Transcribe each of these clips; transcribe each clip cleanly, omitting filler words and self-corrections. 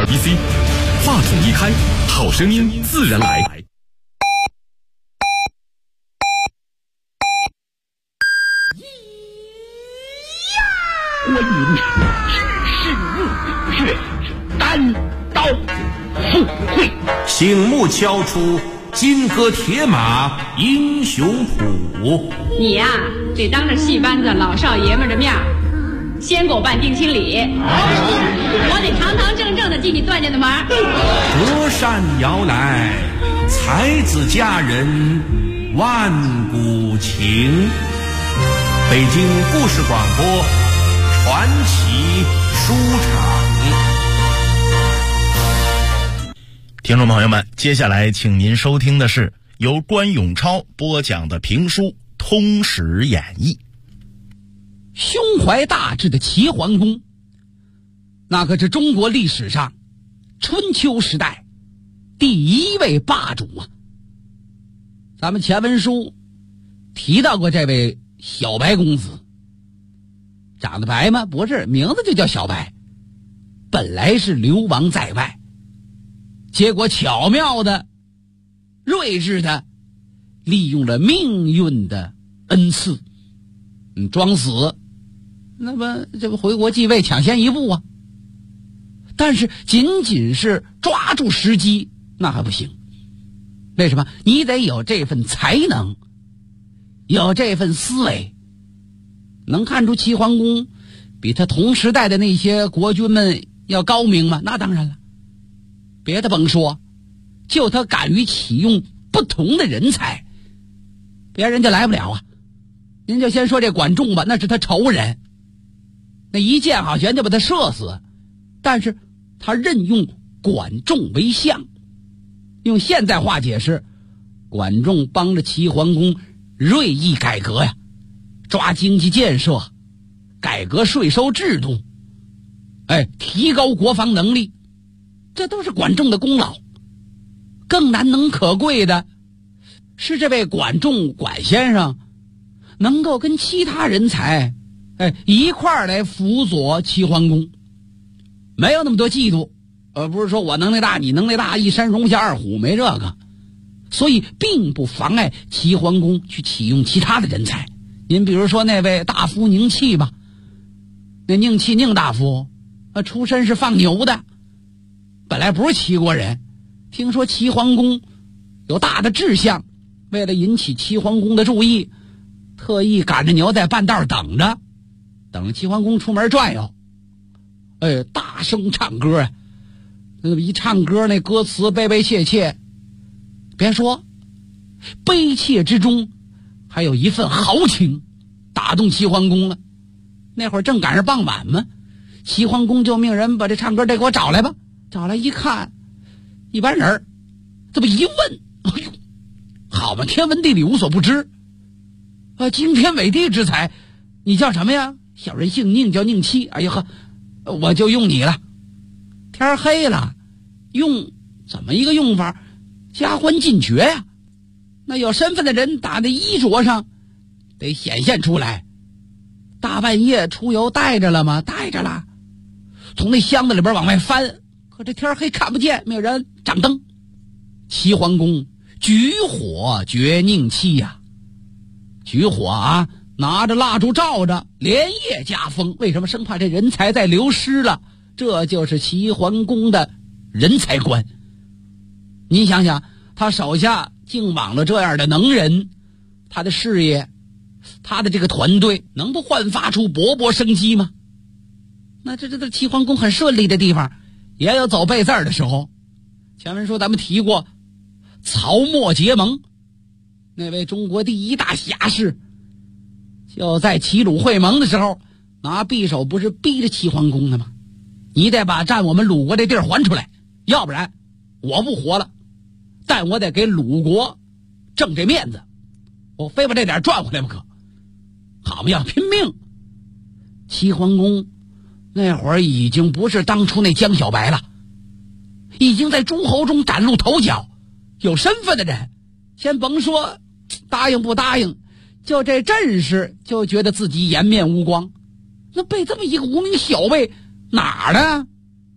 DC， 话筒一开，好声音自然来。 观音知是单刀赴会， 醒目敲出金戈铁马英雄谱。 你呀，得当着戏班子老少爷们的面先给我办定亲礼，我得堂堂正正的替你断这的门。 隔山遥来，才子佳人万古情。北京故事广播传奇书场。 听众朋友们，接下来请您收听的是由关永超播讲的评书《通史演义》。 胸怀大志的齐桓公，那可是中国历史上春秋时代第一位霸主啊！咱们前文书提到过这位小白公子，长得白吗？不是，名字就叫小白。本来是流亡在外，结果巧妙的、睿智的利用了命运的恩赐，装死，那么这不回国继位抢先一步啊？但是仅仅是抓住时机那还不行，为什么？你得有这份才能，有这份思维。能看出齐桓公比他同时代的那些国君们要高明吗？那当然了，别的甭说，就他敢于启用不同的人才，别人就来不了啊。您就先说这管仲吧，那是他仇人，那一箭好悬就把他射死，但是他任用管仲为相。用现代话解释，管仲帮着齐桓公锐意改革呀，抓经济建设，改革税收制度，提高国防能力，这都是管仲的功劳。更难能可贵的是，这位管仲管先生能够跟其他人才一块儿来辅佐齐桓公，没有那么多嫉妒，不是说我能耐大你能耐大，一山容不下二虎，没这个。所以并不妨碍齐桓公去启用其他的人才。您比如说那位大夫宁戚吧，那宁戚宁大夫出身是放牛的，本来不是齐国人，听说齐桓公有大的志向，为了引起齐桓公的注意，特意赶着牛在半道等着齐桓公出门转悠，大声唱歌啊！一唱歌那歌词悲悲切切，别说悲切之中还有一份豪情，打动齐桓公了。那会儿正赶上傍晚嘛，齐桓公就命人把这唱歌的给我找来吧。找来一看，一般人这么一问，哎呦，好嘛，天文地理无所不知，惊天伟地之才，你叫什么呀？小人姓宁，叫宁戚。哎呀呵，我就用你了。天黑了，用怎么一个用法？加官进爵呀！那有身份的人打在衣着上得显现出来。大半夜出游带着了吗？带着了。从那箱子里边往外翻，可这天黑看不见，没有人掌灯。齐桓公举火绝宁戚呀，举火啊，拿着蜡烛照着，连夜加封。为什么？生怕这人才再流失了。这就是齐桓公的人才观。您想想，他手下竟往了这样的能人，他的事业，他的这个团队能不焕发出勃勃生机吗？那这齐桓公很顺利的地方，也有走背字的时候。前文说咱们提过曹沫结盟，那位中国第一大侠士，就在齐鲁会盟的时候，拿匕首不是逼着齐桓公的吗？你得把占我们鲁国这地儿还出来，要不然我不活了，但我得给鲁国挣这面子，我非把这点赚回来不可。好嘛，要拼命。齐桓公那会儿已经不是当初那江小白了，已经在诸侯中崭露头角，有身份的人，先甭说答应不答应，就这阵势就觉得自己颜面无光。那被这么一个无名小辈哪儿的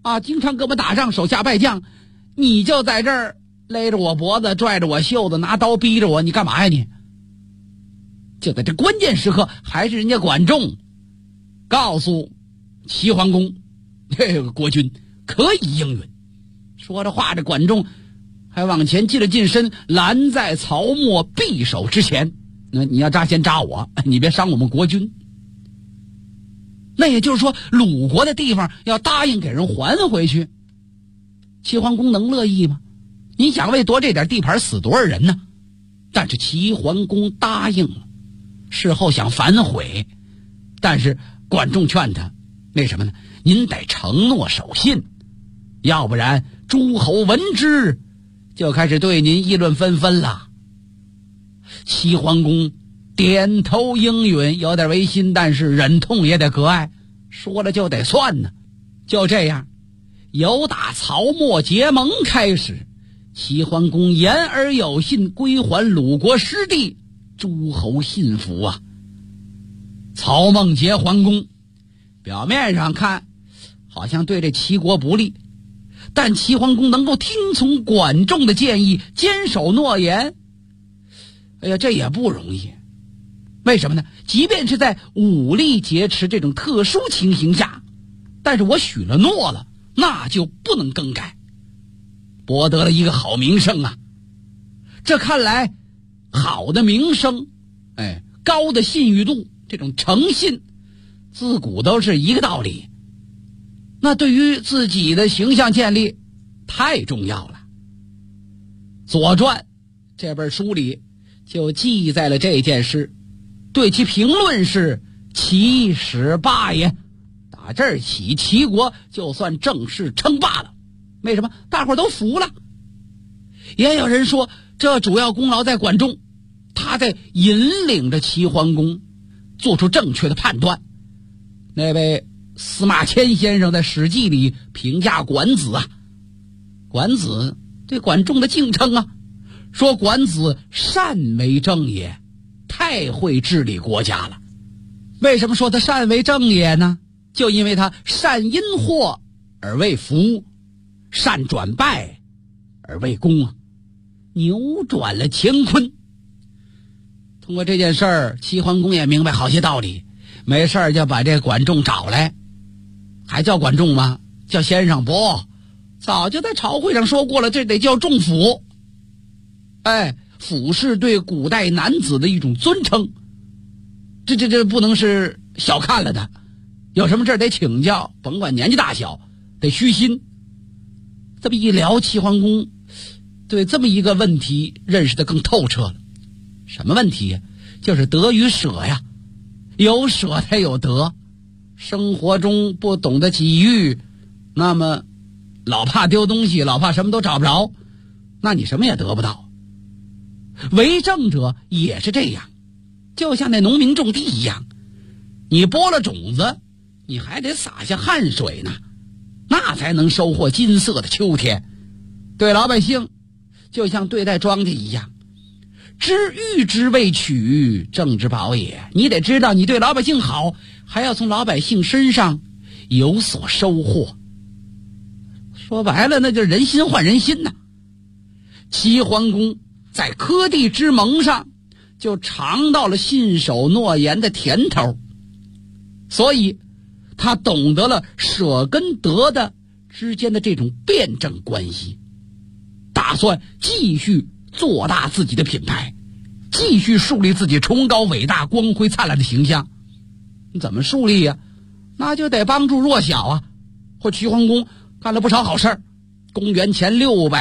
啊，经常跟我们打仗，手下败将，你就在这儿勒着我脖子，拽着我袖子，拿刀逼着我，你干嘛呀你？就在这关键时刻，还是人家管仲告诉齐桓公，这个国君可以应允。说着话，这管仲还往前进了近身，拦在曹沫匕首之前。那你要扎先扎我，你别伤我们国君。那也就是说，鲁国的地方要答应给人还回去，齐桓公能乐意吗？你想为夺这点地盘死多少人呢？但是齐桓公答应了，事后想反悔，但是管仲劝他，为什么呢？您得承诺守信，要不然诸侯闻之就开始对您议论纷纷了。齐桓公点头应允，有点违心，但是忍痛也得割爱，说了就得算呢。就这样，由打曹沫结盟开始，齐桓公言而有信，归还鲁国失地，诸侯信服啊。曹孟结桓公表面上看好像对这齐国不利，但齐桓公能够听从管仲的建议，坚守诺言，哎呀，这也不容易。为什么呢？即便是在武力劫持这种特殊情形下，但是我许了诺了，那就不能更改，博得了一个好名声啊。这看来好的名声，高的信誉度，这种诚信自古都是一个道理，那对于自己的形象建立太重要了。左传这本书里就记载了这件事，对其评论是齐始霸也。打这儿起，齐国就算正式称霸了。为什么？大伙儿都服了。也有人说，这主要功劳在管仲，他在引领着齐桓公做出正确的判断。那位司马迁先生在《史记》里评价管子啊，管子对管仲的敬称啊，说管子善为政也，太会治理国家了。为什么说他善为政也呢？就因为他善因祸而为福，善转败而为功啊，扭转了乾坤。通过这件事儿，齐桓公也明白好些道理，没事儿就把这管仲找来。还叫管仲吗？叫先生不？早就在朝会上说过了，这得叫仲甫。甫是对古代男子的一种尊称，这不能是小看了的。有什么事得请教，甭管年纪大小，得虚心。这么一聊，齐桓公对这么一个问题认识得更透彻了。什么问题呀？就是得与舍呀，有舍才有得。生活中不懂得给予，那么老怕丢东西，老怕什么都找不着，那你什么也得不到。为政者也是这样，就像那农民种地一样，你播了种子，你还得洒下汗水呢，那才能收获金色的秋天。对老百姓就像对待庄稼一样，知遇之未取，政之宝也。你得知道你对老百姓好，还要从老百姓身上有所收获。说白了，那就是人心换人心呐。齐桓公在科第之盟上就尝到了信守诺言的甜头，所以他懂得了舍跟得的之间的这种辩证关系，打算继续做大自己的品牌，继续树立自己崇高伟大光辉灿烂的形象。怎么树立呀？那就得帮助弱小啊。或齐桓公干了不少好事儿。公元前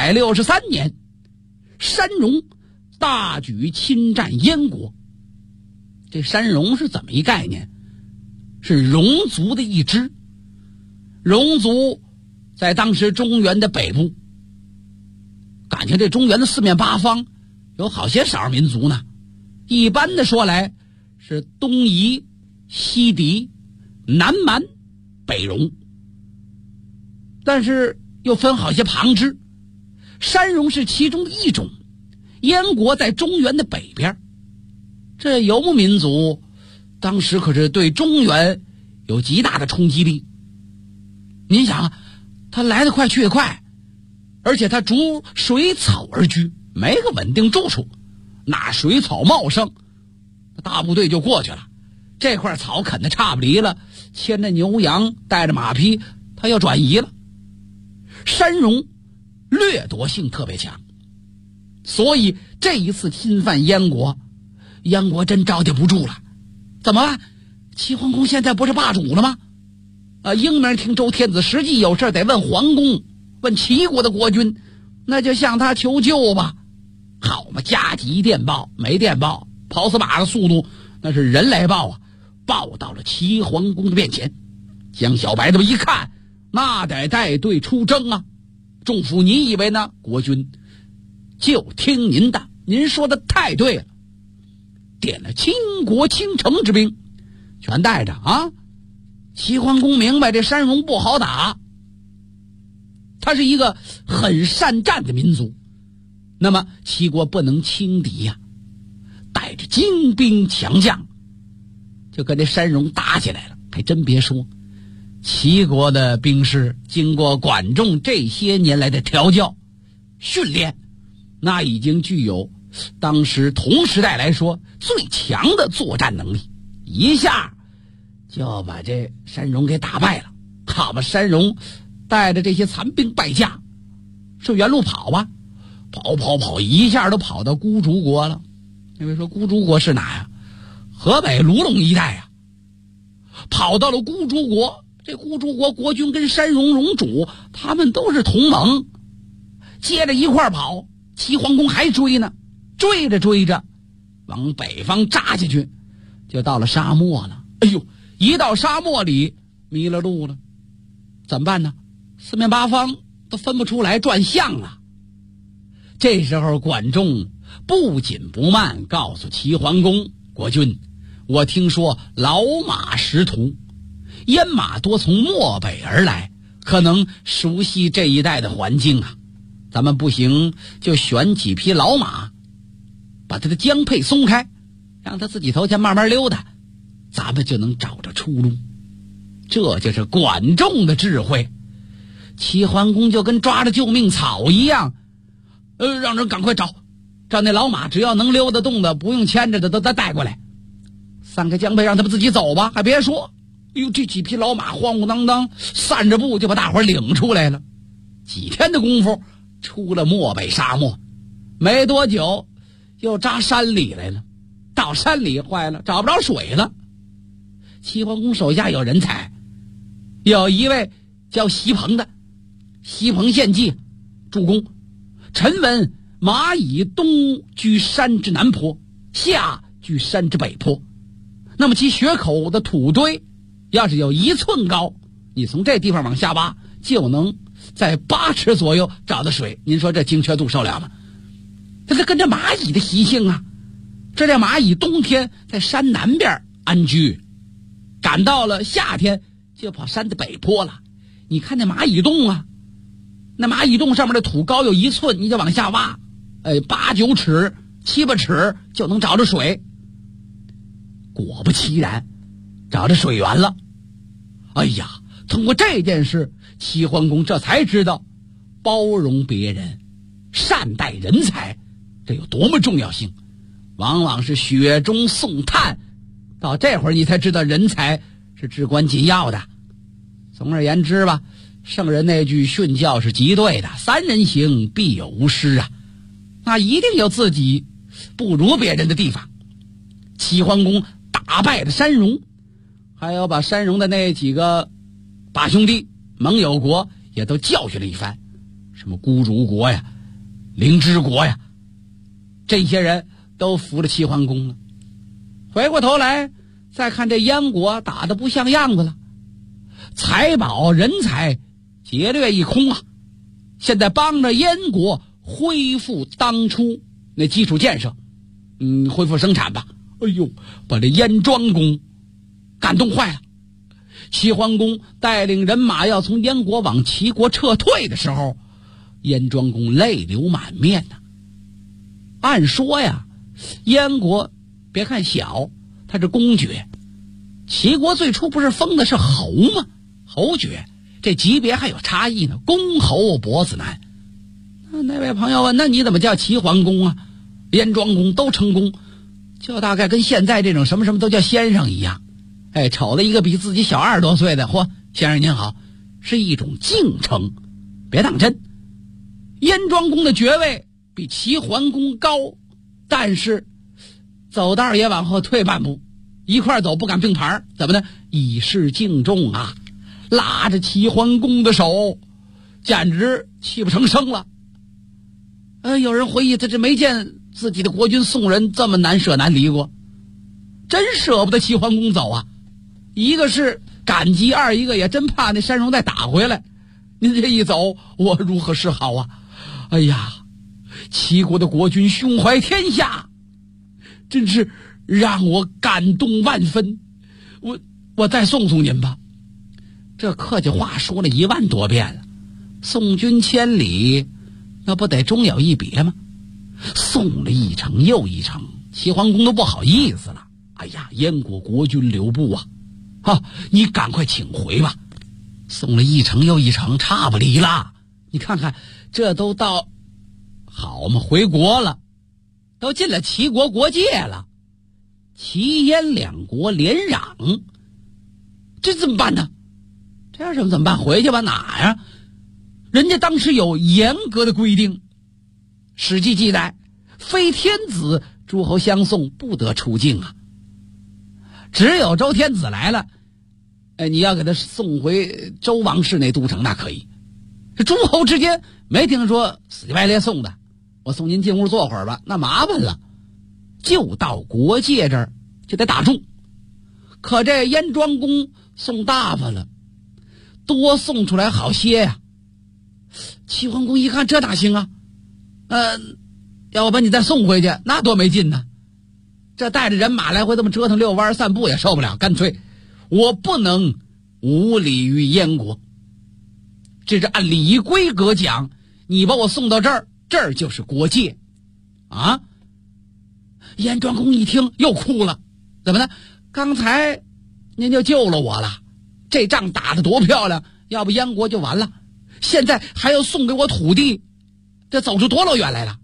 663年，山戎大举侵占燕国。这山戎是怎么一概念？是戎族的一支。戎族在当时中原的北部，感情这中原的四面八方有好些少数民族呢。一般的说来是东夷、西狄、南蛮、北戎，但是又分好些旁支。山戎是其中的一种。燕国在中原的北边，这游牧民族当时可是对中原有极大的冲击力。您想啊， 他来得快去得快，而且他逐水草而居，没个稳定住处。那水草茂盛，大部队就过去了。这块草啃得差不离了，牵着牛羊，带着马匹，他要转移了。山戎掠夺性特别强，所以这一次侵犯燕国，燕国真招架不住了。怎么办？齐桓公现在不是霸主了吗？英明听周天子，实际有事得问桓公，问齐国的国君，那就向他求救吧。好嘛，加急电报，没电报，跑死马的速度那是人来报啊！报到了齐桓公的面前。江小白这么一看，那得带队出征啊！仲父，你以为呢？国君就听您的，您说的太对了。点了倾国倾城之兵，全带着啊！齐桓公明白这山戎不好打，他是一个很善战的民族，那么齐国不能轻敌呀，带着精兵强将就跟这山戎打起来了。还真别说，齐国的兵士经过管仲这些年来的调教训练，那已经具有当时同时代来说最强的作战能力，一下就把这山戎给打败了。好吧，山戎带着这些残兵败将是原路跑吧，跑一下都跑到孤竹国了。因为说孤竹国是哪呀？河北卢龙一带呀。跑到了孤竹国，这孤竹国国君跟山戎戎主他们都是同盟，接着一块跑。齐桓公还追呢，追着往北方扎下去，就到了沙漠了。哎呦，一到沙漠里迷了路了，怎么办呢？四面八方都分不出来，转向了。这时候管仲不紧不慢告诉齐桓公，国君，我听说老马识途，燕马多从漠北而来，可能熟悉这一带的环境啊。咱们不行就选几匹老马，把他的缰配松开，让他自己头前慢慢溜达，咱们就能找着出路。这就是管仲的智慧。齐桓公就跟抓着救命草一样，让人赶快找那老马，只要能溜得动的，不用牵着的都带过来，散开缰配让他们自己走吧。还别说，这几匹老马晃晃荡荡散着步就把大伙领出来了。几天的功夫出了漠北沙漠，没多久又扎山里来了。到山里坏了，找不着水了。齐桓公手下有人才，有一位叫西彭的，西彭献计助攻。臣闻马以东居山之南坡，下居山之北坡，那么其血口的土堆要是有1寸高，你从这地方往下挖就能在8尺左右找到水。您说这精确度受了吗？这是跟着蚂蚁的习性啊。这叫蚂蚁冬天在山南边安居，赶到了夏天就跑山的北坡了。你看那蚂蚁洞啊，那蚂蚁洞上面的土高有1寸，你就往下挖，8、9尺、7、8尺就能找着水。果不其然，找着水源了。哎呀，通过这件事，齐桓公这才知道包容别人、善待人才这有多么重要性。往往是雪中送炭，到这会儿你才知道人才是至关紧要的。总而言之吧，圣人那句训教是极对的，3人行必有吾师啊，那一定有自己不如别人的地方。齐桓公打败了山戎，还有把山戎的那几个把兄弟盟友国也都教训了一番，什么孤竹国呀、灵芝国呀，这些人都服了齐桓公了。回过头来再看这燕国打得不像样子了，财宝人才劫掠一空啊！现在帮着燕国恢复当初那基础建设，恢复生产吧。哎呦，把这燕庄公感动坏了。齐桓公带领人马要从燕国往齐国撤退的时候，燕庄公泪流满面呐。按说呀，燕国别看小，他是公爵，齐国最初不是封的是侯吗？侯爵， 这级别还有差异呢，公侯伯子男。那位朋友问，那你怎么叫齐桓公啊？燕庄公都称公，就大概跟现在这种什么什么都叫先生一样。哎，瞅了一个比自己小20多岁的，嚯，先生您好，是一种敬称，别当真。燕庄公的爵位比齐桓公高，但是走道也往后退半步，一块走不敢并排，怎么呢？以示敬重啊！拉着齐桓公的手，简直泣不成声了。有人回忆，他这没见自己的国君宋人这么难舍难离过，真舍不得齐桓公走啊！一个是感激，二一个也真怕那山戎再打回来。您这一走，我如何是好啊？哎呀，齐国的国君胸怀天下，真是让我感动万分。我再送您吧。这客气话说了1万多遍了，送君千里，那不得终有一别吗？送了一程又一程，齐桓公都不好意思了。哎呀，燕国国君留步啊，你赶快请回吧。送了一程又一程，差不离了。你看看，这都到好嘛，回国了，都进了齐国国界了，齐燕两国连壤，这怎么办呢？这样怎么办？回去吧。哪呀？人家当时有严格的规定，《史记》记载，非天子诸侯相送，不得出境啊。只有周天子来了，你要给他送回周王室那都城，那可以。这诸侯之间没听说死乞白赖送的，我送您进屋坐会儿吧，那麻烦了。就到国界这儿就得打住。可这燕庄公送大发了，多送出来好些呀。齐桓公一看，这哪行啊？要我把你再送回去，那多没劲呢。这带着人马来回这么折腾遛弯散步也受不了，干脆我不能无礼于燕国。这是按礼仪规格讲，你把我送到这儿，这儿就是国界啊。燕庄公一听又哭了，怎么呢？刚才您就救了我了，这仗打得多漂亮，要不燕国就完了，现在还要送给我土地，这走出多老远来了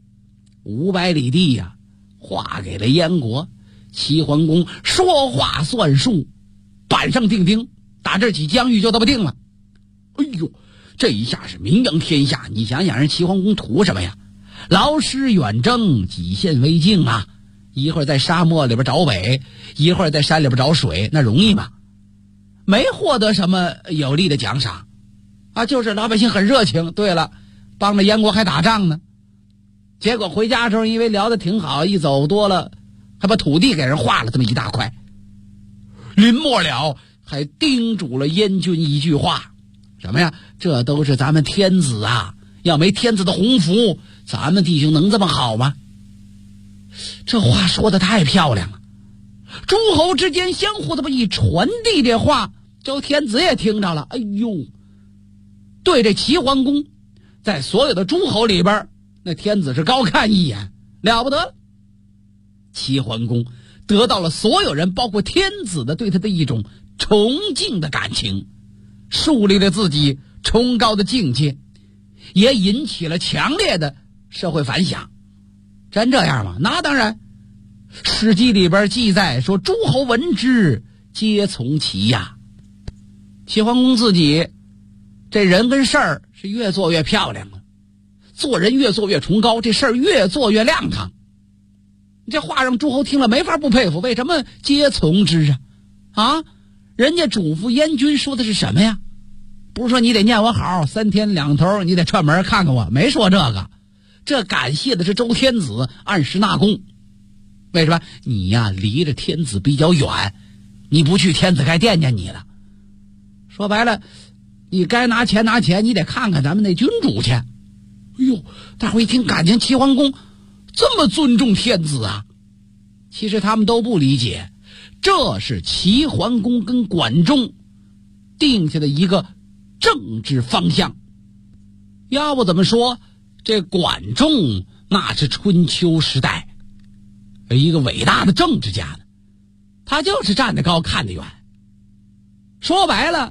，500里地呀，划给了燕国。齐桓公说话算数，板上钉钉，打这起疆域就这么定了。哎呦，这一下是名扬天下。你想想人齐桓公图什么呀？劳师远征，己献为敬啊！一会儿在沙漠里边找北，一会儿在山里边找水，那容易吗？没获得什么有利的奖赏啊，就是老百姓很热情。对了，帮着燕国还打仗呢。结果回家的时候，因为聊得挺好，一走多了，还把土地给人划了这么一大块。临末了，还叮嘱了燕军一句话，什么呀？这都是咱们天子啊，要没天子的鸿福，咱们弟兄能这么好吗？这话说得太漂亮了，诸侯之间相互这么一传递这话，周天子也听着了。哎呦，对这齐桓公，在所有的诸侯里边，那天子是高看一眼，了不得了。齐桓公得到了所有人，包括天子的对他的一种崇敬的感情，树立了自己崇高的境界，也引起了强烈的社会反响。真这样吗？那当然。史记里边记载说，诸侯闻之皆从齐呀。齐桓公自己这人跟事儿是越做越漂亮了，做人越做越崇高，这事儿越做越亮堂。这话让诸侯听了没法不佩服，为什么皆从之啊？人家嘱咐燕军说的是什么呀？不是说你得念我好，3天2头你得串门看看我，没说这个。这感谢的是周天子按时纳贡。为什么？你呀离着天子比较远，你不去天子该惦记你了。说白了，你该拿钱拿钱，你得看看咱们那君主去。哎呦，大伙一听感情齐桓公这么尊重天子啊。其实他们都不理解，这是齐桓公跟管仲定下的一个政治方向。要不怎么说这管仲那是春秋时代一个伟大的政治家呢？他就是站得高看得远。说白了，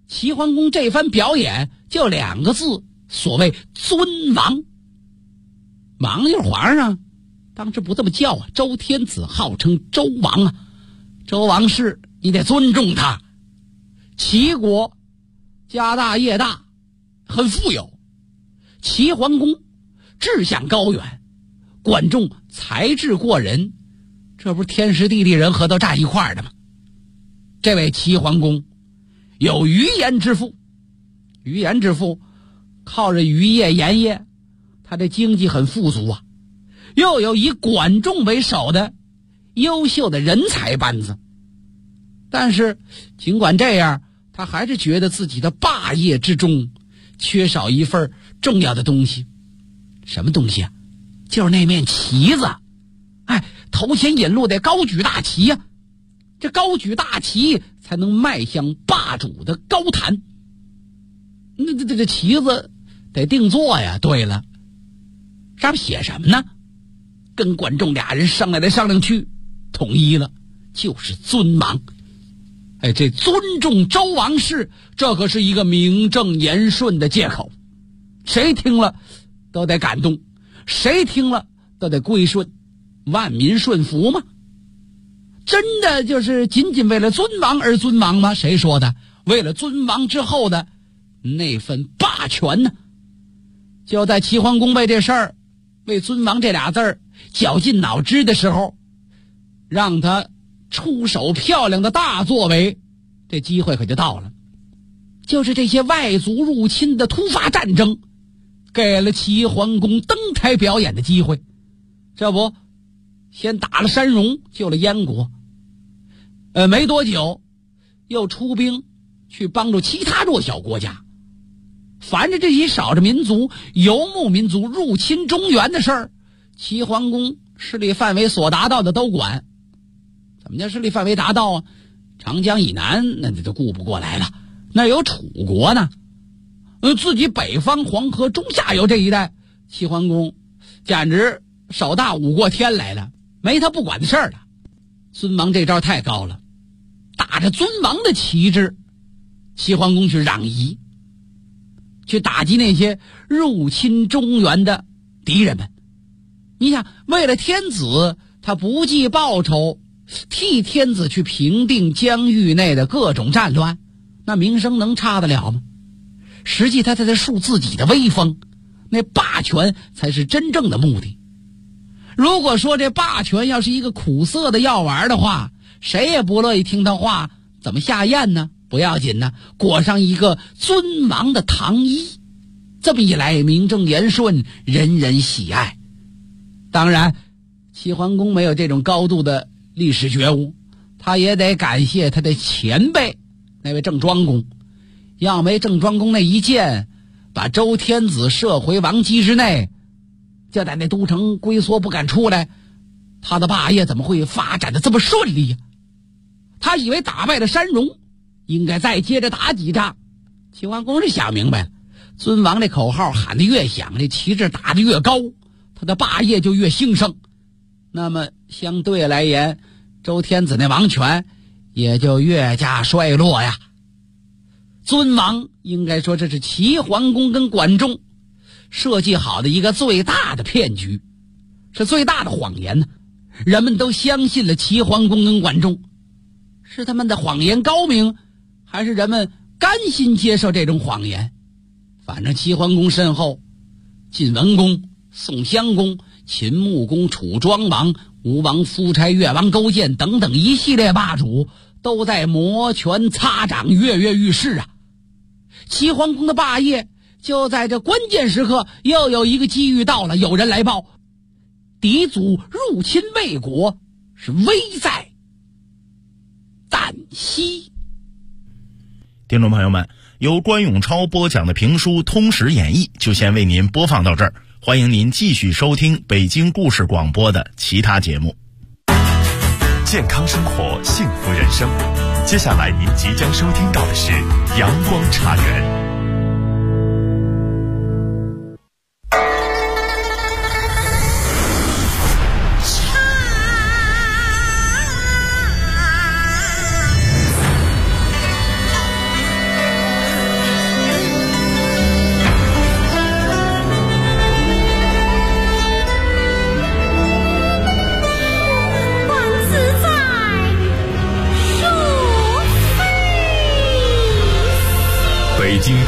齐桓公这番表演就2个字，所谓尊王。王就是皇上，当时不这么叫啊，周天子号称周王啊，周王室你得尊重他。齐国家大业大，很富有，齐桓公志向高远，管仲才智过人，这不是天时地利人和都站一块儿的吗？这位齐桓公有渔盐之富，渔盐之富靠着渔业盐业，他的经济很富足啊，又有以管仲为首的优秀的人才班子。但是尽管这样，他还是觉得自己的霸业之中缺少一份重要的东西。什么东西啊？就是那面旗子。头前引路得高举大旗呀，这高举大旗才能迈向霸主的高坛。那这旗子得定做呀。对了，上面写什么呢？跟管仲俩人商量来商量去，统一了，就是尊王。这尊重周王室，这可是一个名正言顺的借口，谁听了都得感动，谁听了都得归顺，万民顺服吗？真的就是仅仅为了尊王而尊王吗？谁说的？为了尊王之后的那份霸权呢？就在齐桓公为这事儿，为尊王这俩字儿绞尽脑汁的时候，让他出手漂亮的大作为，这机会可就到了。就是这些外族入侵的突发战争，给了齐桓公登台表演的机会。这不，先打了山戎，救了燕国，没多久又出兵去帮助其他弱小国家。凡是这些少数民族、游牧民族入侵中原的事儿，齐桓公势力范围所达到的都管。怎么叫势力范围达到啊？长江以南那就顾不过来了，那有楚国呢。自己北方黄河中下游这一带，齐桓公简直手大舞过天来了，没他不管的事儿了。尊王这招太高了，打着尊王的旗帜，齐桓公去攘夷，去打击那些入侵中原的敌人们。你想，为了天子，他不计报酬，替天子去平定疆域内的各种战乱，那名声能差得了吗？实际他在树自己的威风，那霸权才是真正的目的。如果说这霸权要是一个苦涩的药丸的话，谁也不乐意听他话，怎么下咽呢？不要紧呢，裹上一个尊王的糖衣，这么一来名正言顺，人人喜爱。当然齐桓公没有这种高度的历史觉悟，他也得感谢他的前辈那位郑庄公。要没郑庄公那一剑，把周天子射回王畿之内，就在那都城龟缩不敢出来，他的霸业怎么会发展的这么顺利呀？他以为打败了山戎，应该再接着打几仗。齐桓公是想明白了，尊王这口号喊得越响，这旗帜打得越高，他的霸业就越兴盛。那么相对来言，周天子那王权也就越加衰落呀。尊王应该说这是齐桓公跟管仲设计好的一个最大的骗局，是最大的谎言呢。人们都相信了齐桓公跟管仲，是他们的谎言高明，还是人们甘心接受这种谎言？反正齐桓公身后，晋文公、宋襄公、秦穆公、楚庄王、吴王夫差、越王勾践等等一系列霸主都在摩拳擦掌，跃跃欲试啊。齐桓公的霸业就在这关键时刻又有一个机遇到了，有人来报，敌族入侵魏国，是危在旦夕。 听众朋友们，由关永超播讲的评书《通史演义》就先为您播放到这儿，欢迎您继续收听北京故事广播的其他节目。 健康生活，幸福人生。接下来您即将收听到的是阳光茶园。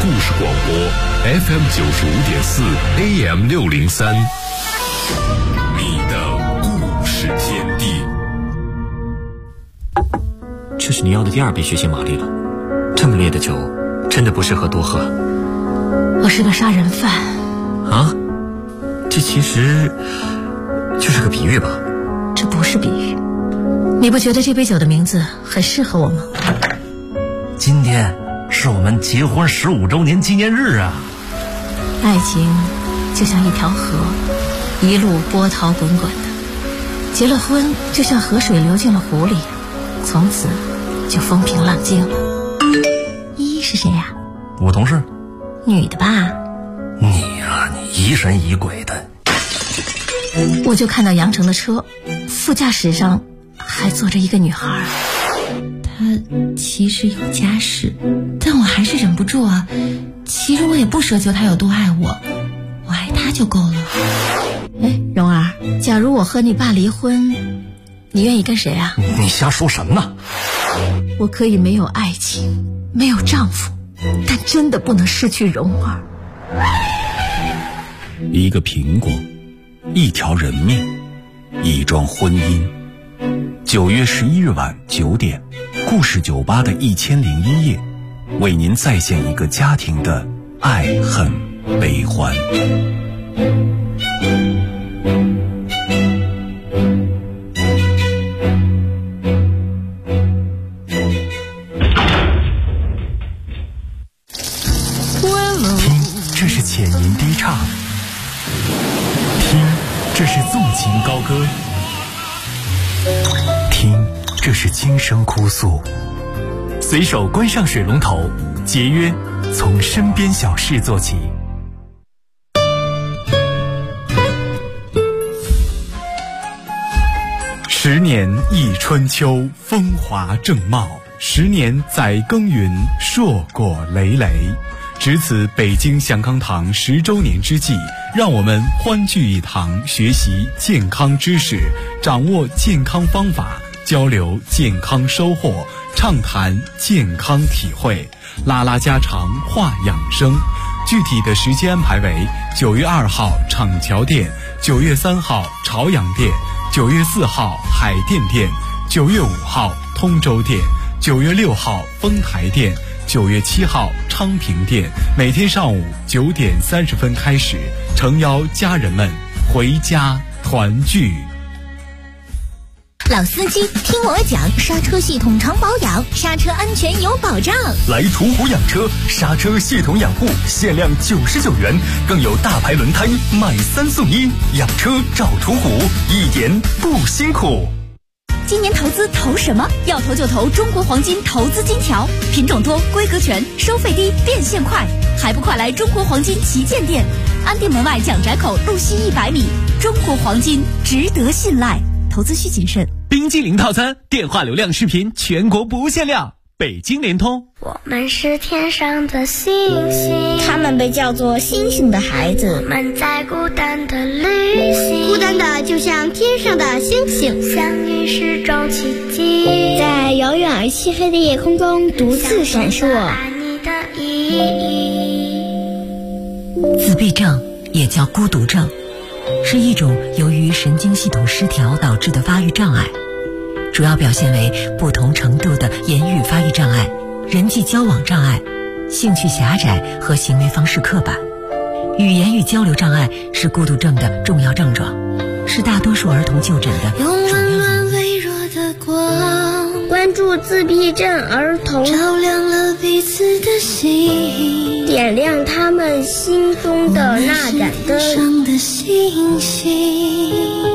事广播 FM 95.4 AM 603，你的故事天地。 这是你要的第2杯血腥玛丽了，这么烈的酒真的不适合多喝。 我是个杀人犯啊，这其实就是个比喻吧？ 这不是比喻，你不觉得这杯酒的名字很适合我吗？ 今天是我们结婚15周年纪念日啊！ 爱情就像一条河，一路波涛滚滚的，结了婚就像河水流进了湖里，从此就风平浪静了。依依是谁呀？ 我同事。 女的吧？ 你啊，你疑神疑鬼的。 我就看到杨成的车，副驾驶上还坐着一个女孩。 她其实有家室，但我还是忍不住啊。其实我也不奢求她有多爱我，我爱她就够了。 哎，蓉儿，假如我和你爸离婚，你愿意跟谁啊？ 你瞎说什么呢？ 我可以没有爱情，没有丈夫，但真的不能失去蓉儿。 一个苹果，一条人命，一桩婚姻。9月11日晚9点，故事酒吧的1001夜，为您再现一个家庭的爱恨悲欢。 这是浅吟低唱，听，这是纵情高歌，听，这是轻声哭诉。随手关上水龙头，节约，从身边小事做起。10年一春秋，风华正茂；10年载耕耘，硕果累累。值此北京祥康堂10周年之际，让我们欢聚一堂，学习健康知识，掌握健康方法，交流健康收获，畅谈健康体会，拉拉家常话养生。具体的时间安排为9月2号厂桥店，9月3号朝阳店，9月4号海淀店，9月5号通州店，9月6号丰台店，9月7号昌平店，每天上午9点30分开始，诚邀家人们回家团聚。 老司机听我讲，刹车系统常保养，刹车安全有保障。 来途虎养车，刹车系统养护限量99元，更有大牌轮胎买3送1，养车找途虎，一点不辛苦。 今年投资投什么？要投就投中国黄金投资金条，品种多，规格全，收费低，变现快，还不快来中国黄金旗舰店，安定门外蒋宅口路西100米。中国黄金值得信赖，投资需谨慎。 冰激凌套餐，电话流量视频全国不限量，北京联通。 我们是天上的星星， 他们被叫做星星的孩子。 我们在孤单的旅行， 孤单的就像天上的星星， 相遇是种奇迹， 在遥远而漆黑的夜空中独自闪烁。 爱你的意义。 自闭症也叫孤独症，是一种由于神经系统失调导致的发育障碍，主要表现为不同程度的言语发育障碍、人际交往障碍、兴趣狭窄和行为方式刻板。语言与交流障碍是孤独症的重要症状，是大多数儿童就诊的主要原因。 微弱的光， 关注自闭症儿童， 照亮了彼此的心， 点亮他们心中的那盏灯。 天上的星星。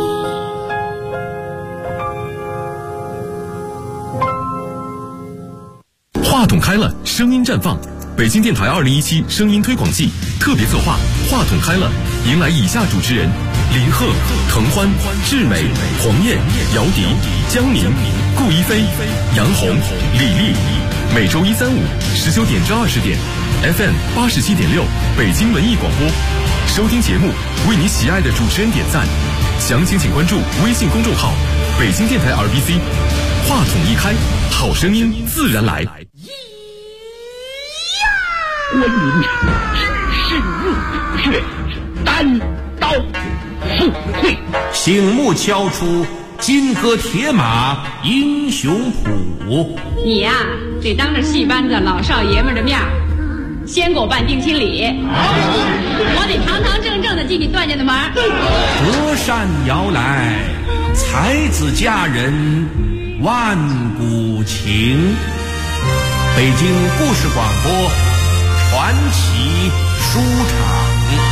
话筒开了，声音绽放。北京电台2017声音推广季特别策划话筒开了，迎来以下主持人：林鹤、滕欢、志美、黄燕、姚笛、江宁、顾一飞、杨红、李丽。每周1、3、5 19点至20点 ，FM 87.6北京文艺广播。收听节目，为你喜爱的主持人点赞。详情请关注微信公众号“北京电台 RBC”。话筒一开，好声音自然来。 关云只是热血，单刀赴会。 醒目敲出金戈铁马英雄谱。 你呀，得当着戏班子老少爷们的面先给我办定亲礼，我得堂堂正正的进你段家的门。 隔山遥来，才子佳人万古情。北京故事广播传奇书场。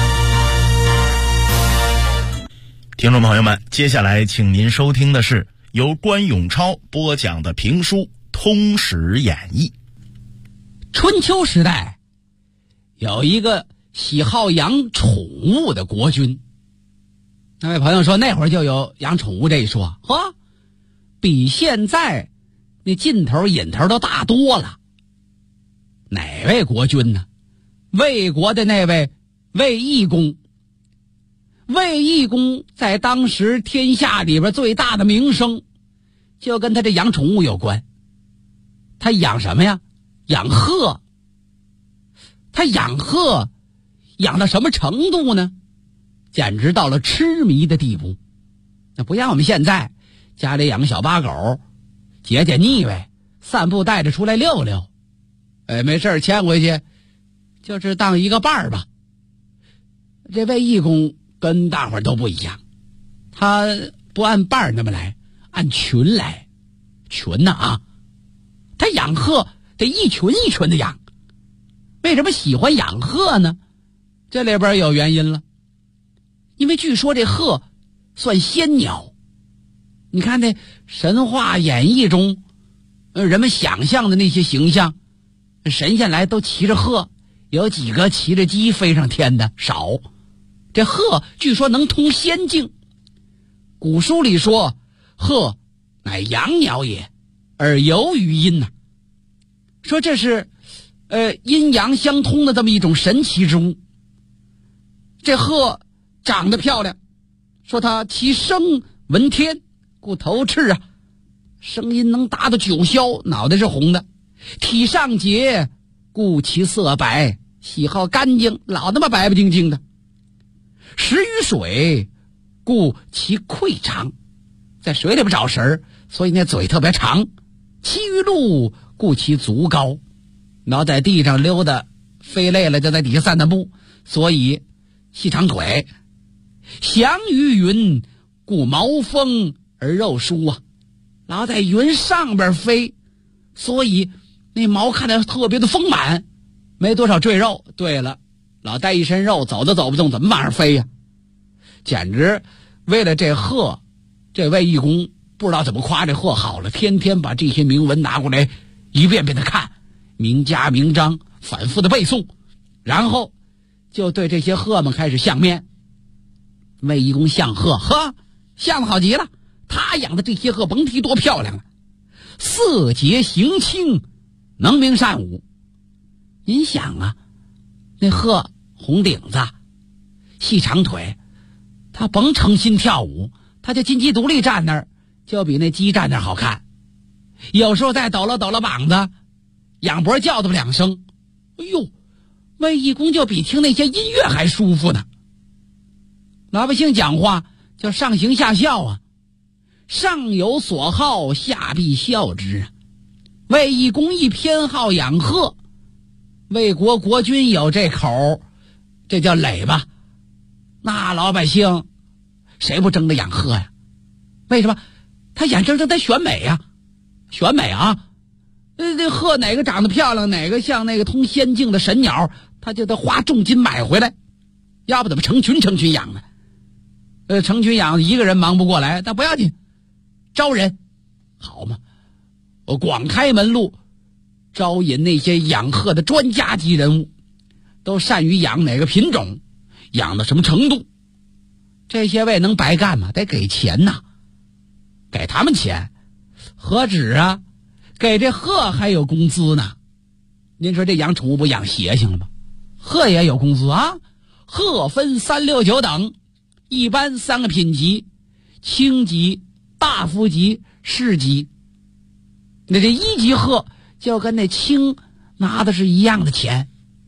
听众朋友们，接下来请您收听的是由关永超播讲的评书《通史演义》。 春秋时代有一个喜好养宠物的国君。那位朋友说那会儿就有养宠物这一说，呵，比现在那劲头瘾头都大多了。哪位国君呢？魏国的那位魏懿公。魏懿公在当时天下里边最大的名声就跟他这养宠物有关。他养什么呀？养鹤。他养鹤养到什么程度呢？简直到了痴迷的地步。那不像我们现在家里养个小八狗，解解腻味，散步带着出来溜溜，没事牵回去就是当一个伴儿吧。这魏懿公跟大伙儿都不一样，他不按伴儿那么来，按群来。群啊，他养鹤得一群一群的养。为什么喜欢养鹤呢？这里边有原因了。因为据说这鹤算仙鸟。你看那神话演绎中人们想象的那些形象，神仙来都骑着鹤，有几个骑着鸡飞上天的少。这鹤据说能通仙境。古书里说鹤乃阳鸟也，而游于阴呐，说这是阴阳相通的这么一种神奇之物。这鹤长得漂亮，说它其声闻天，故头赤啊，声音能达到9霄，脑袋是红的。体上洁，故其色白，喜好干净，老他妈白不净净的。食于水，故其喙长，在水里边找食儿，所以那嘴特别长。栖于路，故其足高，然后在地上溜达，飞累了就在底下散散步，所以细长腿。翔于云，故毛丰而肉疏啊，然后在云上边飞，所以那毛看着特别的丰满，没多少赘肉。对了，老带一身肉，走都走不动，怎么往上飞呀？简直为了这鹤，这魏懿公不知道怎么夸这鹤好了，天天把这些铭文拿过来一遍遍的看，名家名章反复的背诵，然后就对这些鹤们开始相面。魏懿公相鹤，呵，相得好极了。他养的这些鹤甭提多漂亮了，色洁形清，能鸣善舞。您想啊，那鹤红顶子，细长腿，他甭诚心跳舞，他就金鸡独立站那儿，就比那鸡站那儿好看。有时候再抖了抖了膀子，仰脖叫这么2声，哎呦，魏懿公就比听那些音乐还舒服呢。老百姓讲话叫上行下效啊，上有所好，下必效之啊。魏懿公一偏好养鹤，魏国国君有这口，这叫垒吧。那老百姓谁不争着养鹤呀？为什么？他眼睁睁得选美呀，选美啊！这鹤哪个长得漂亮，哪个像那个通仙境的神鸟，他就得花重金买回来，要不怎么成群养呢？成群养一个人忙不过来，但不要紧，招人好嘛，我广开门路，招引那些养鹤的专家级人物，都善于养哪个品种，养到什么程度。这些位能白干吗？得给钱呐，给他们钱何止啊，给这鹤还有工资呢。您说这养宠物不养邪性了吗？鹤也有工资啊。鹤分3、6、9等，一般3个品级，轻级、大夫级、士级。那这1级鹤就跟那轻拿的是一样的钱，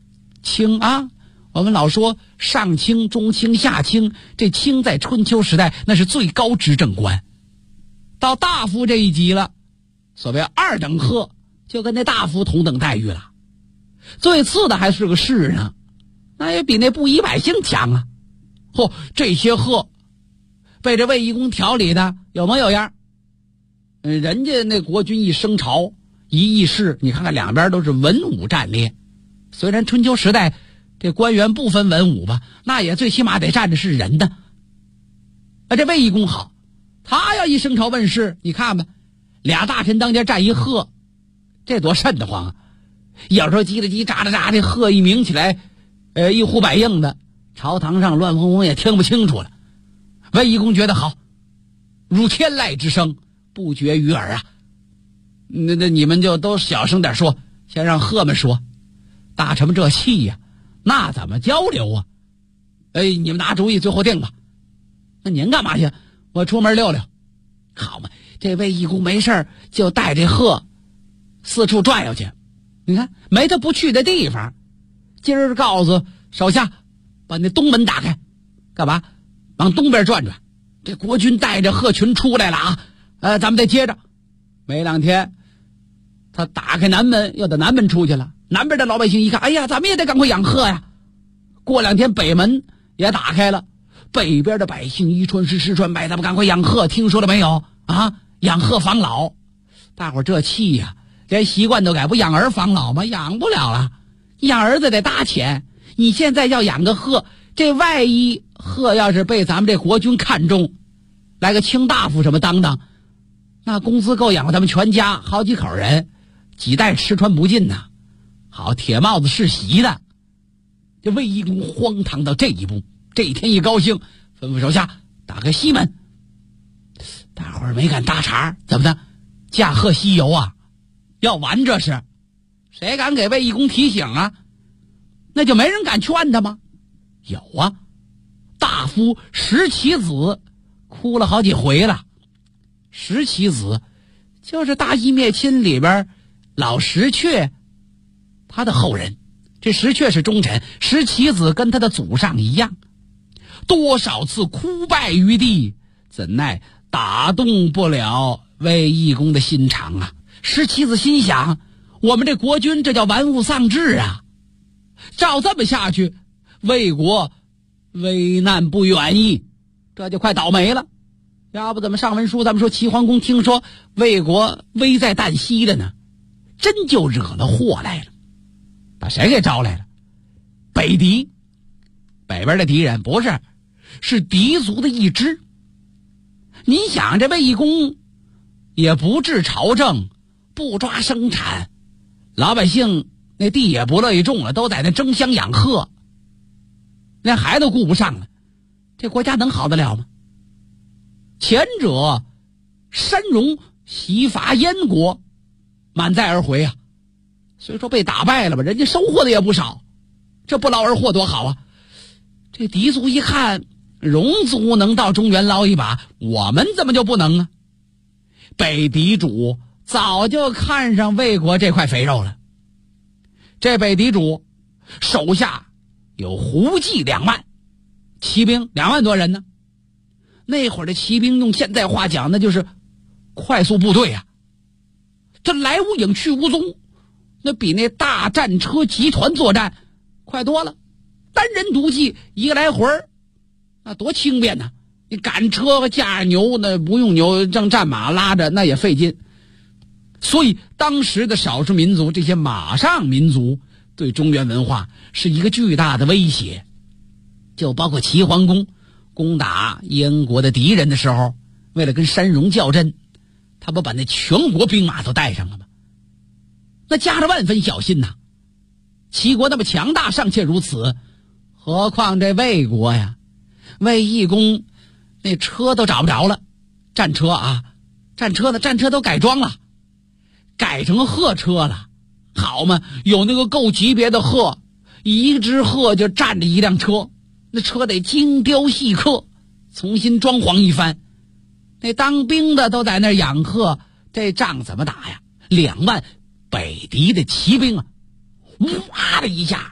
清啊，我们老说上清、中清、下清，这清在春秋时代那是最高执政官。到大夫这一级了，所谓二等贺，就跟那大夫同等待遇了。最次的还是个士呢，那也比那布衣百姓强啊。这些贺被这卫懿公调理的有模有样。人家那国君一升朝一议事，你看看两边都是文武战列。虽然春秋时代这官员不分文武吧，那也最起码得站着是人的。这卫懿公好，他要一升朝问事，你看吧，俩大臣当间站一贺，这多瘆得慌啊！有时候叽里叽喳喳这贺一鸣起来，一呼百应的，朝堂上乱哄哄也听不清楚了。卫懿公觉得好，如天籁之声，不绝于耳啊。那你们就都小声点说，先让贺们说。大臣们这气呀，那怎么交流啊？你们拿主意，最后定吧。那您干嘛去？我出门溜溜。好嘛，这卫懿公没事就带这贺四处转悠去。你看没他不去的地方。今儿告诉手下把那东门打开，干嘛？往东边转转。这国君带着贺群出来了啊！咱们再接着。没两天，他打开南门，又到南门出去了。南边的老百姓一看，哎呀，咱们也得赶快养贺呀。过两天北门也打开了，北边的百姓一传十，十传百，咱们赶快养贺，听说了没有啊？养贺防老。大伙这气呀，连习惯都改，不养儿防老吗？养不了了，养儿子得搭钱。你现在要养个贺，这万一贺要是被咱们这国君看中，来个卿大夫什么当当，那工资够养活他们全家好几口人，几代吃穿不尽呐。好，铁帽子世袭的。这卫懿公荒唐到这一步，这一天一高兴，吩咐手下打开西门。大伙儿没敢搭茬，怎么的？驾鹤西游啊？要完这是？谁敢给卫懿公提醒啊？那就没人敢劝他吗？有啊，大夫石岐子哭了好几回了。石岐子就是大义灭亲里边老石阙他的后人。这石阙是忠臣，石岐子跟他的祖上一样，多少次哭败于地，怎奈打动不了卫懿公的心肠啊。石岐子心想，我们这国君这叫玩物丧志啊，照这么下去，魏国危难不远矣，这就快倒霉了。要不怎么上文书咱们说齐桓公听说魏国危在旦夕的呢？真就惹了祸来了。把谁给招来了？北狄，北边的敌人不是，是狄族的一支。你想这卫懿公也不治朝政，不抓生产，老百姓那地也不乐意种了，都在那争相养鹤，连孩子顾不上了，这国家能好得了吗？前者山戎袭伐燕国，满载而回啊。虽说被打败了吧，人家收获的也不少，这不劳而获多好啊。这狄族一看戎族能到中原捞一把，我们怎么就不能啊？北狄主早就看上魏国这块肥肉了。这北狄主手下有胡骑2万，骑兵2万多人呢。那会儿的骑兵用现在话讲，那就是快速部队啊。这来无影去无踪，那比那大战车集团作战快多了。单人独骑一个来回，那多轻便呢。你赶车和驾牛，那不用牛，让战马拉着那也费劲。所以当时的少数民族，这些马上民族对中原文化是一个巨大的威胁。就包括齐桓公攻打燕国的敌人的时候，为了跟山戎较真，他不把那全国兵马都带上了吗？那加着万分小心呐。齐国那么强大尚且如此，何况这魏国呀？卫懿公那车都找不着了，战车啊，战车都改装了，改成鹤车了。好嘛，有那个够级别的鹤，一只鹤就站着一辆车，那车得精雕细刻，重新装潢一番。那当兵的都在那养鹤，这仗怎么打呀？2万北狄的骑兵啊，哇的一下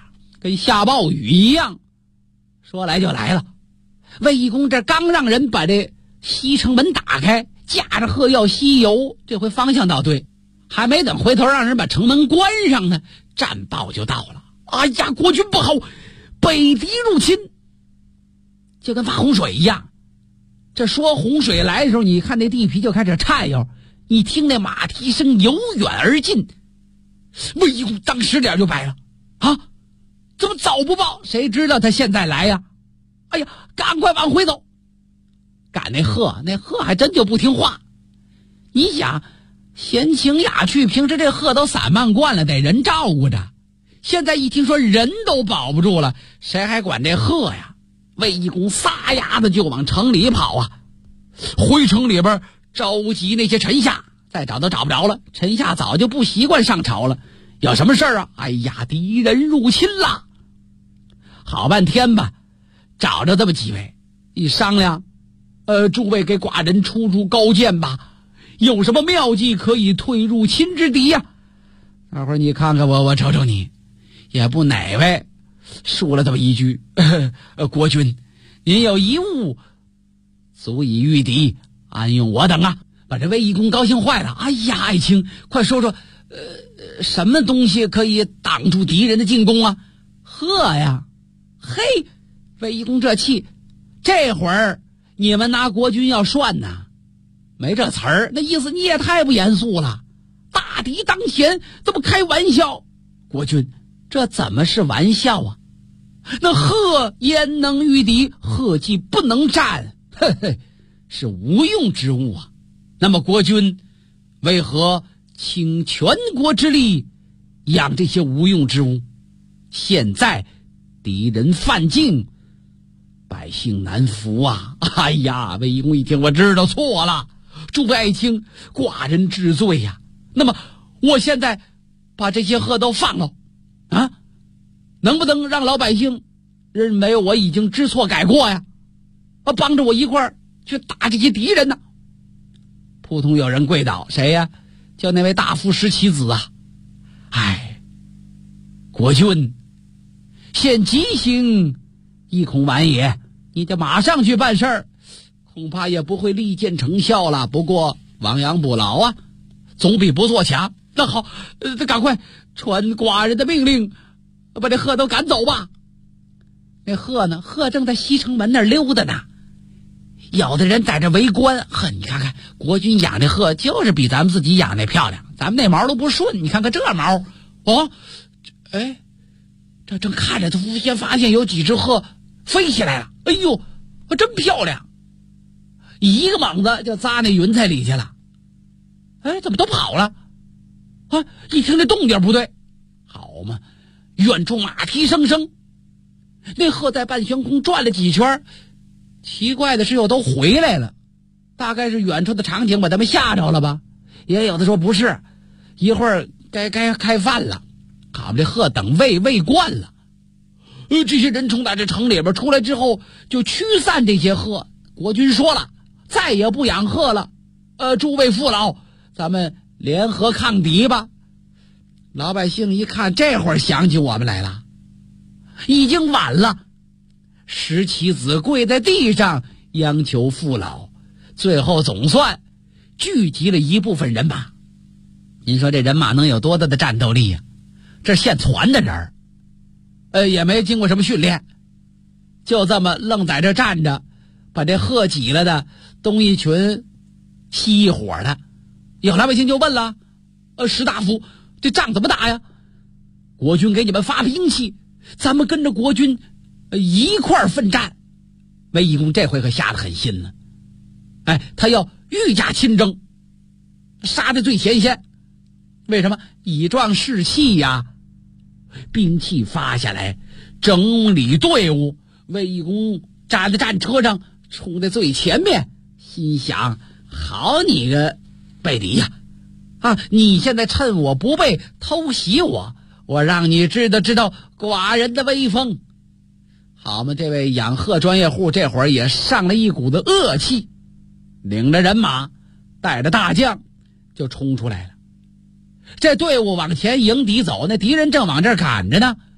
跟下暴雨一样。说来就来了，卫懿公这刚让人把这西城门打开，驾着鹤要西游，这回方向倒对，还没等回头让人把城门关上呢，战报就到了。哎呀，国军不好，北敌入侵，就跟发洪水一样。这说洪水来的时候，你看那地皮就开始颤悠，你听那马蹄声由远而近，卫懿公当时脸就白了啊！怎么早不报？谁知道他现在来呀？哎呀，赶快往回走！赶那鹤还真就不听话。你想，闲情雅趣，平时这鹤都散漫惯了，得人照顾着。现在一听说人都保不住了，谁还管这鹤呀？卫懿公撒丫子就往城里跑啊！回城里边召集那些臣下，再找都找不着了。臣下早就不习惯上朝了，有什么事儿啊？哎呀，敌人入侵了！好半天吧，找着这么几位，一商量，诸位给寡人出高见吧，有什么妙计可以退入侵之敌呀？大伙儿你看看我瞅瞅你，也不哪位说了这么一句，国君，您有一物足以御敌，安用我等啊！把这卫懿公高兴坏了。哎呀，爱卿，快说说，什么东西可以挡住敌人的进攻啊？鹤呀！嘿，卫懿公这气，这会儿你们拿国君要涮呐？没这词儿，那意思你也太不严肃了。大敌当前，怎么开玩笑？国君，这怎么是玩笑啊？那鹤焉能御敌？鹤既不能战，嘿嘿，是无用之物啊。那么国君为何倾全国之力养这些无用之物？现在敌人犯境，百姓难服啊！哎呀，卫懿公一听，我知道错了，诸位爱卿，寡人知罪呀。那么我现在把这些鹤都放了啊，能不能让老百姓认为我已经知错改过呀？帮着我一块儿去打这些敌人呢？扑通有人跪倒，谁呀？叫那位大夫石其子啊！哎，国君，现急行亦恐晚也，你就马上去办事儿，恐怕也不会立见成效了。不过亡羊补牢啊，总比不做强。那好，赶快传寡人的命令，把这鹤都赶走吧。那鹤呢？鹤正在西城门那儿溜达呢。有的人在这围观，你看看国君养这鹤就是比咱们自己养那漂亮，咱们那毛都不顺，你看看这毛哦，哎，这正看着，他忽然发现有几只鹤飞起来了，哎呦，真漂亮，一个猛子就扎那云彩里去了。哎，怎么都跑了啊？一听这动静不对，好嘛，远处马蹄声声，那鹤在半悬空转了几圈，奇怪的是又都回来了，大概是远处的场景把他们吓着了吧。也有的说不是，一会儿该开饭了，好嘛，这鹤等喂惯了。这些人从这城里边出来之后，就驱散这些鹤。国君说了，再也不养鹤了。诸位父老，咱们联合抗敌吧。老百姓一看，这会儿想起我们来了，已经晚了。石其子跪在地上央求父老，最后总算聚集了一部分人马。您说这人马能有多大的战斗力呀？这现传的人也没经过什么训练，就这么愣在这站着，把这鹤挤了的东一群西一伙的。有老百姓就问了，石大夫，这仗怎么打呀？国君给你们发兵器，咱们跟着国军一块儿奋战。卫懿公这回可下得狠心了，他要愈加亲征，杀在最前线。为什么？以壮士气呀！兵器发下来，整理队伍。卫懿公站在战车上，冲在最前面，心想：好你个贝迪呀！你现在趁我不备偷袭我让你知道寡人的威风。好嘛，这位养鹤专业户这会儿也上了一股子恶气，领着人马带着大将就冲出来了。这队伍往前迎敌走，那敌人正往这儿赶着呢。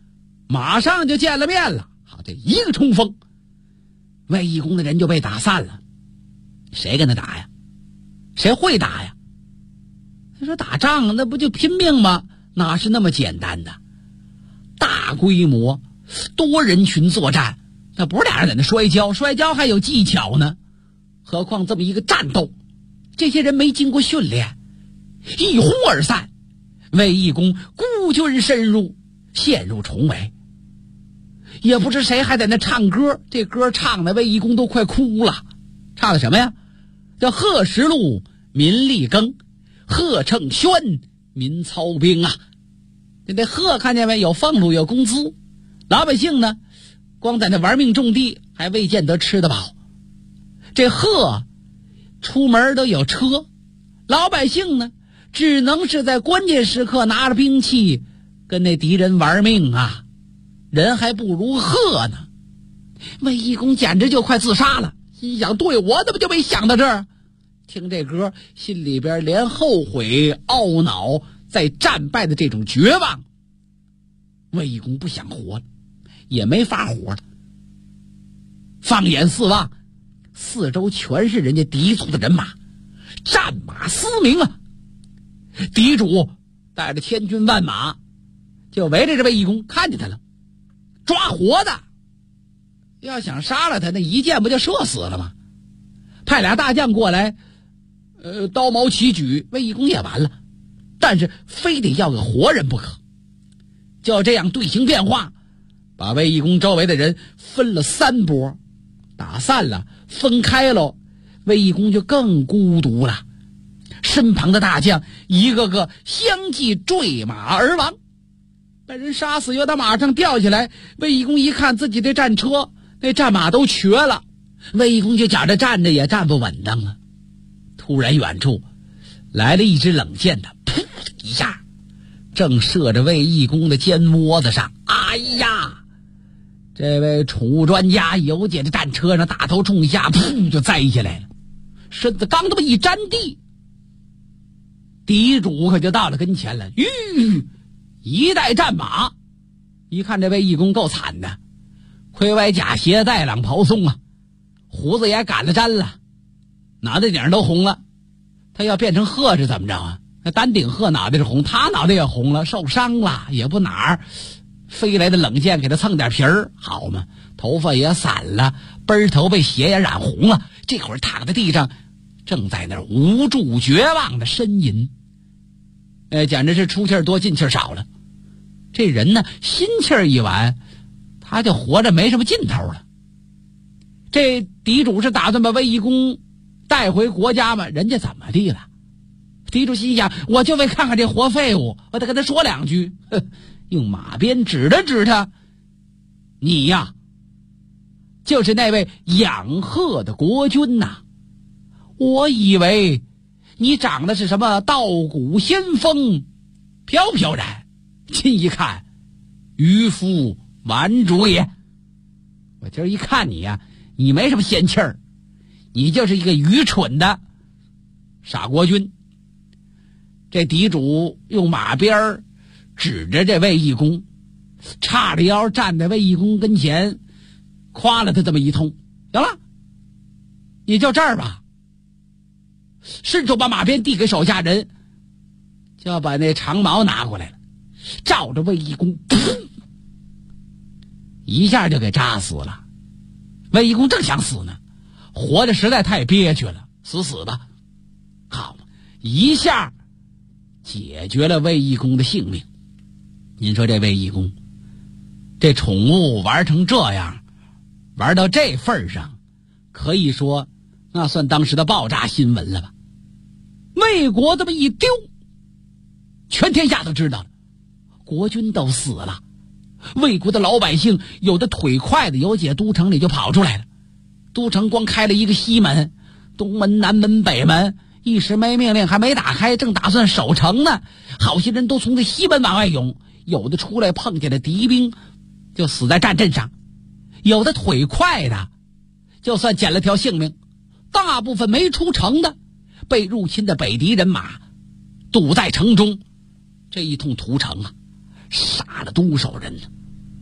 马上就见了面了。好，这一个冲锋，卫义公的人就被打散了。谁跟他打呀？谁会打呀？他说打仗那不就拼命吗？哪是那么简单的？大规模多人群作战，那不是俩人在那摔跤还有技巧呢。何况这么一个战斗，这些人没经过训练，一哄而散，卫义公孤军深入，陷入重围。也不知谁还在那唱歌，这歌唱的卫义公都快哭了。唱的什么呀？叫贺实禄民力耕，贺称宣民操兵啊。这贺看见没有？俸禄有工资，老百姓呢光在那玩命种地，还未见得吃得饱。这贺出门都有车，老百姓呢只能是在关键时刻拿着兵器跟那敌人玩命啊，人还不如贺呢。卫义公简直就快自杀了，心想对，我怎么就没想到这儿？听这歌，心里边连后悔懊恼在战败的这种绝望。卫义公不想活了，也没法活了。放眼四望，四周全是人家敌族的人马，战马嘶鸣啊！敌主带着千军万马就围着这卫义公，看见他了，抓活的。要想杀了他，那一箭不就射死了吗？派俩大将过来，刀矛齐举，卫义公也完了。但是非得要个活人不可。就这样队形变化，把卫义公周围的人分了3波，打散了，分开了，卫义公就更孤独了。身旁的大将一个个相继坠马而亡，被人杀死，又到马上掉下来。卫义公一看自己这战车那战马都瘸了，卫义公就觉着站着也站不稳当了。突然远处来了一支冷箭的，噗一下正射着卫义公的肩窝子上。哎呀，这位宠物专家游姐的战车上大头冲一下，噗就栽下来了，身子刚这么一沾地，敌主可就到了跟前了。一代战马，一看这卫义公够惨的，盔歪甲斜，带朗袍松啊，胡子也赶了粘了，脑袋顶都红了。他要变成鹤是怎么着啊？那丹顶鹤脑袋是红，他脑袋也红了，受伤了也不哪儿，飞来的冷箭给他蹭点皮儿，好嘛，头发也散了，背头被血也染红了。这会儿躺在地上，正在那儿无助绝望的呻吟。简直是出气多进气少了。这人呢，心气儿一完，他就活着没什么劲头了。这敌主是打算把卫义公带回国家吗？人家怎么地了？敌主心想，我就为看看这活废物，我得跟他说2句。用马鞭指了指他，你呀，就是那位养鹤的国君呐。我以为你长的是什么道骨仙风，飘飘然，近一看，渔夫顽主也。我今儿一看你呀，你没什么仙气儿，你就是一个愚蠢的傻国君。这敌主用马鞭指着这卫义公，叉着腰站在卫义公跟前，夸了他这么一通。行了，你就这儿吧。伸手把马鞭递给手下人，就要把那长矛拿过来了，照着卫义公，噗，一下就给扎死了。卫义公正想死呢，活着实在太憋屈了，死吧。好，一下解决了卫义公的性命。您说这卫义公，这宠物玩成这样，玩到这份上，可以说那算当时的爆炸新闻了吧。魏国这么一丢，全天下都知道了，国君都死了。魏国的老百姓有的腿快的，有解都城里就跑出来了。都城光开了一个西门，东门南门北门一时没命令，还没打开，正打算守城呢，好些人都从这西门往外涌，有的出来碰见了敌兵就死在战阵上，有的腿快的就算捡了条性命，大部分没出城的被入侵的北敌人马堵在城中。这一通屠城啊，杀了多少人呢？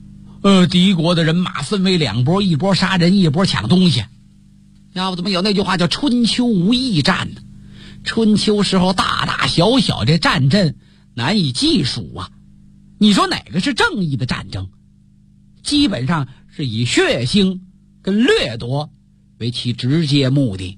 敌国的人马分为两波，一波杀人，一波抢东西。要不怎么有那句话叫春秋无义战呢？春秋时候大大小小这战阵难以计数啊。你说哪个是正义的战争？基本上是以血腥跟掠夺为其直接目的。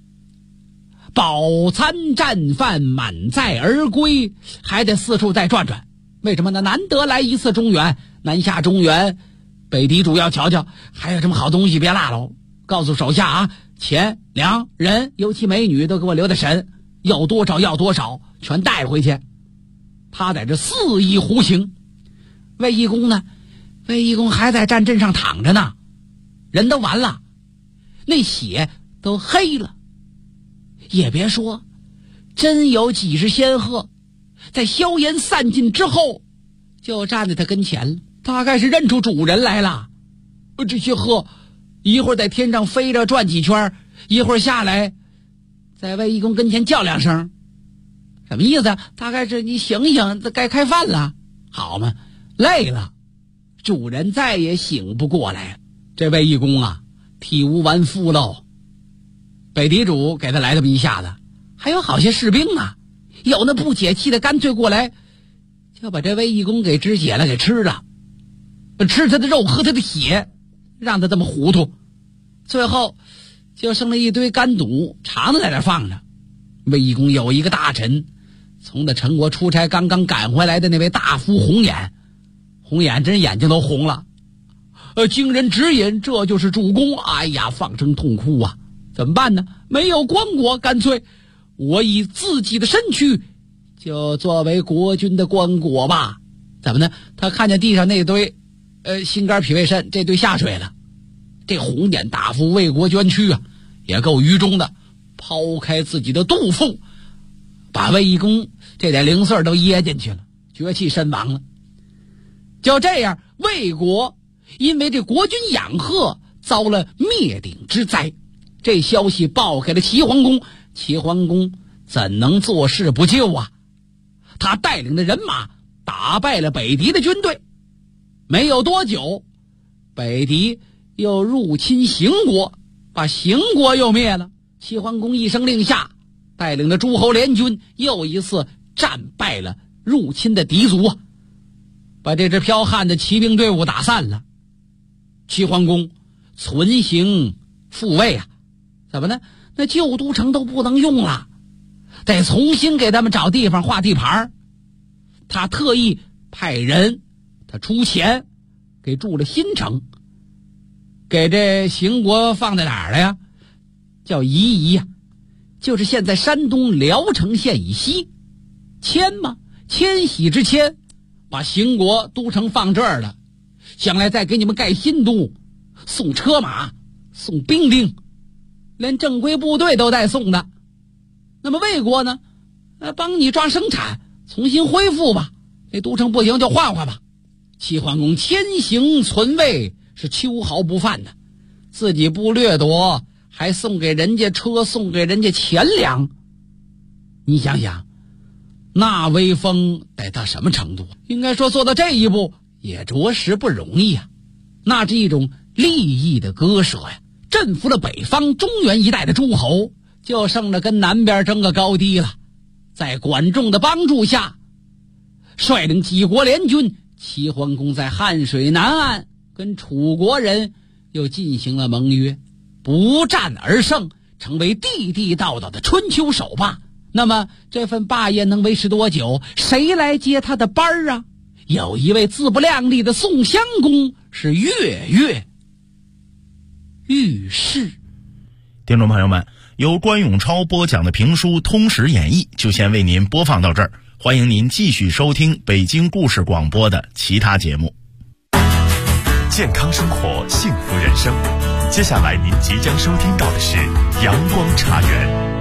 饱餐战饭，满载而归，还得四处再转转。为什么呢？难得来一次中原，南下中原，北敌主要瞧瞧还有什么好东西别落了，告诉手下啊，钱粮人尤其美女都给我留的神，要多少要多少，全带回去。他在这肆意胡行。卫懿公呢？卫懿公还在战阵上躺着呢，人都完了，那血都黑了。也别说，真有几只仙鹤在硝烟散尽之后就站在他跟前了，大概是认出主人来了。这些鹤一会儿在天上飞着转几圈，一会儿下来在卫懿公跟前叫两声，什么意思？大概是你醒醒，该开饭了。好嘛，累了，主人再也醒不过来。这卫懿公啊，体无完肤喽。北敌主给他来这么一下子，还有好些士兵啊，有那不解气的干脆过来就把这卫懿公给肢解了，给吃了，吃他的肉，喝他的血，让他这么糊涂。最后就剩了一堆干肚肠子在那放着。卫懿公有一个大臣，从那陈国出差刚刚赶回来的那位大夫红眼，红眼真眼睛都红了，经人指引，这就是主公。哎呀，放声痛哭啊！怎么办呢？没有棺椁，干脆我以自己的身躯就作为国君的棺椁吧。怎么呢？他看见地上那堆心肝脾胃肾这堆下水了，这红眼大夫为国捐躯啊，也够愚忠的，抛开自己的肚腹，把卫懿公这点零碎都噎进去了，绝气身亡了。就这样，魏国因为这国君养鹤遭了灭顶之灾，这消息报给了齐桓公，齐桓公怎能坐视不救啊？他带领的人马打败了北狄的军队，没有多久，北狄又入侵邢国，把邢国又灭了。齐桓公一声令下，带领着诸侯联军又一次战败了入侵的狄族，把这支剽悍的骑兵队伍打散了。齐桓公存邢复魏啊，怎么呢？那旧都城都不能用了，得重新给他们找地方划地盘。他特意派人，他出钱给筑了新城，给这邢国放在哪儿了呀？叫夷夷呀，就是现在山东聊城县以西。迁嘛，迁徙之迁，把邢国都城放这儿了，将来再给你们盖新都，送车马，送兵丁，连正规部队都带送的。那么魏国呢，帮你抓生产，重新恢复吧，这都城不行就换换吧。齐桓公迁邢存魏是秋毫不犯的，自己不掠夺，还送给人家车，送给人家钱粮。你想想，那威风得到什么程度？应该说做到这一步也着实不容易啊。那是一种利益的割舍呀，征服了北方中原一带的诸侯，就剩了跟南边争个高低了。在管仲的帮助下，率领几国联军，齐桓公在汉水南岸跟楚国人又进行了盟约，不战而胜，成为地地道道的春秋首霸。那么这份霸业能维持多久？谁来接他的班儿啊？有一位自不量力的宋襄公是跃跃欲试。 听众朋友们，由关永超播讲的评书《通史演义》就先为您播放到这儿，欢迎您继续收听北京故事广播的其他节目。 健康生活，幸福人生。接下来您即将收听到的是阳光茶园。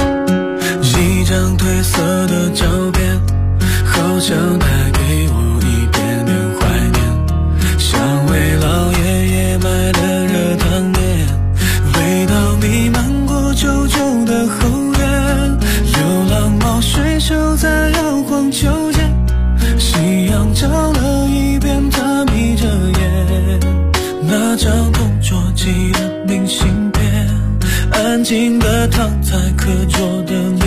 一张褪色的照片，好像带给我那张同桌寄的明信片，安静地躺在课桌的